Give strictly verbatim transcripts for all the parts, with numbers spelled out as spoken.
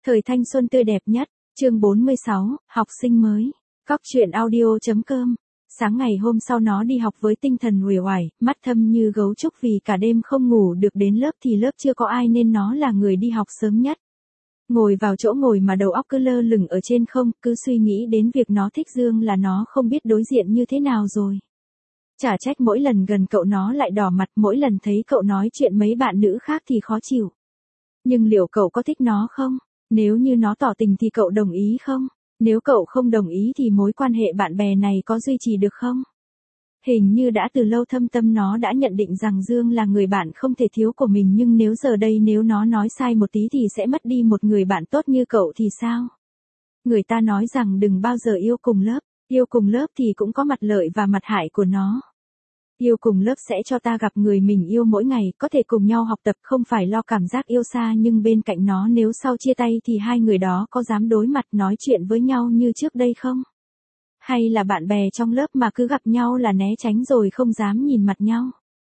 Thời thanh xuân tươi đẹp nhất, chương bốn mươi sáu, học sinh mới. Cóc truyện audio.com. Sáng ngày hôm sau nó đi học với tinh thần uể oải, mắt thâm như gấu trúc vì cả đêm không ngủ được, đến lớp thì lớp chưa có ai nên nó là người đi học sớm nhất. Ngồi vào chỗ ngồi mà đầu óc cứ lơ lửng ở trên không, cứ suy nghĩ đến việc nó thích Dương là nó không biết đối diện như thế nào rồi. Chả trách mỗi lần gần cậu nó lại đỏ mặt, mỗi lần thấy cậu nói chuyện mấy bạn nữ khác thì khó chịu. Nhưng liệu cậu có thích nó không? Nếu như nó tỏ tình thì cậu đồng ý không? Nếu cậu không đồng ý thì mối quan hệ bạn bè này có duy trì được không? Hình như đã từ lâu thâm tâm nó đã nhận định rằng Dương là người bạn không thể thiếu của mình, nhưng nếu giờ đây nếu nó nói sai một tí thì sẽ mất đi một người bạn tốt như cậu thì sao? Người ta nói rằng đừng bao giờ yêu cùng lớp, yêu cùng lớp thì cũng có mặt lợi và mặt hại của nó. Yêu cùng lớp sẽ cho ta gặp người mình yêu mỗi ngày, có thể cùng nhau học tập, không phải lo cảm giác yêu xa, nhưng bên cạnh nó nếu sau chia tay thì hai người đó có dám đối mặt nói chuyện với nhau như trước đây không? Hay là bạn bè trong lớp mà cứ gặp nhau là né tránh rồi không dám nhìn mặt nhau?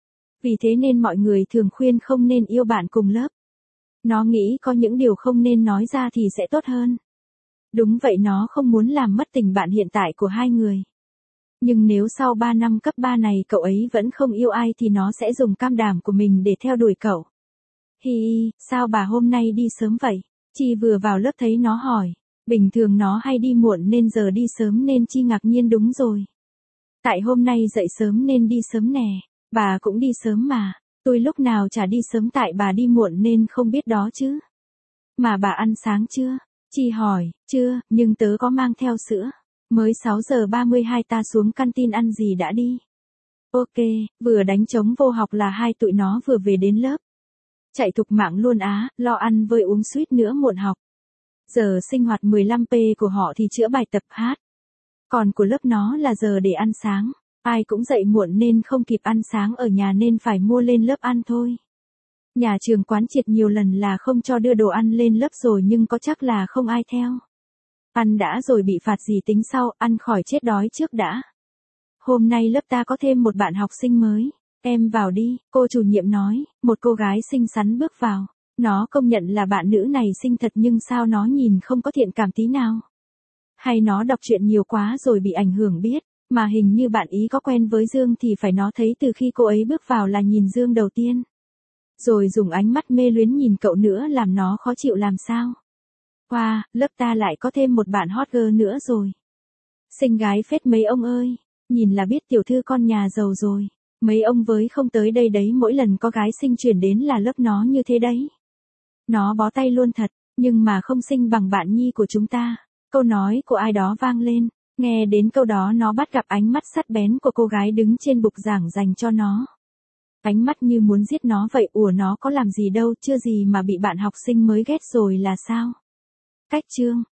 Vì thế nên mọi người thường khuyên không nên yêu bạn cùng lớp. Nó nghĩ có những điều không nên nói ra thì sẽ tốt hơn. Đúng vậy, nó không muốn làm mất tình bạn hiện tại của hai người. Nhưng nếu sau ba năm cấp ba này cậu ấy vẫn không yêu ai thì nó sẽ dùng cam đảm của mình để theo đuổi cậu. Hi hi, sao bà hôm nay đi sớm vậy? Chi vừa vào lớp thấy nó hỏi. Bình thường nó hay đi muộn nên giờ đi sớm nên Chi ngạc nhiên. Đúng rồi. Tại hôm nay dậy sớm nên đi sớm nè. Bà cũng đi sớm mà. Tôi lúc nào chả đi sớm, tại bà đi muộn nên không biết đó chứ. Mà bà ăn sáng chưa? Chi hỏi. Chưa, nhưng tớ có mang theo sữa. Mới sáu giờ ba mươi hai ta xuống canteen ăn gì đã đi. Ok, vừa đánh trống vô học là hai tụi nó vừa về đến lớp. Chạy thục mạng luôn á, lo ăn vơi uống suýt nữa muộn học. Giờ sinh hoạt mười lăm phút của họ thì chữa bài tập hát. Còn của lớp nó là giờ để ăn sáng. Ai cũng dậy muộn nên không kịp ăn sáng ở nhà nên phải mua lên lớp ăn thôi. Nhà trường quán triệt nhiều lần là không cho đưa đồ ăn lên lớp rồi nhưng có chắc là không ai theo. Ăn đã rồi bị phạt gì tính sau, ăn khỏi chết đói trước đã. Hôm nay lớp ta có thêm một bạn học sinh mới. Em vào đi, cô chủ nhiệm nói. Một cô gái xinh xắn bước vào. Nó công nhận là bạn nữ này xinh thật, nhưng sao nó nhìn không có thiện cảm tí nào? Hay nó đọc truyện nhiều quá rồi bị ảnh hưởng biết, mà hình như bạn ý có quen với Dương thì phải, nó thấy từ khi cô ấy bước vào là nhìn Dương đầu tiên. Rồi dùng ánh mắt mê luyến nhìn cậu nữa làm nó khó chịu làm sao. Wow, lớp ta lại có thêm một bạn hot girl nữa rồi. Xinh gái phết mấy ông ơi, nhìn là biết tiểu thư con nhà giàu rồi. Mấy ông với không tới đây đấy, mỗi lần có gái xinh chuyển đến là lớp nó như thế đấy. Nó bó tay luôn thật, nhưng mà không xinh bằng bạn Nhi của chúng ta. Câu nói của ai đó vang lên, nghe đến câu đó nó bắt gặp ánh mắt sắc bén của cô gái đứng trên bục giảng dành cho nó. Ánh mắt như muốn giết nó vậy. Ủa, nó có làm gì đâu, chưa gì mà bị bạn học sinh mới ghét rồi là sao? Cách chương,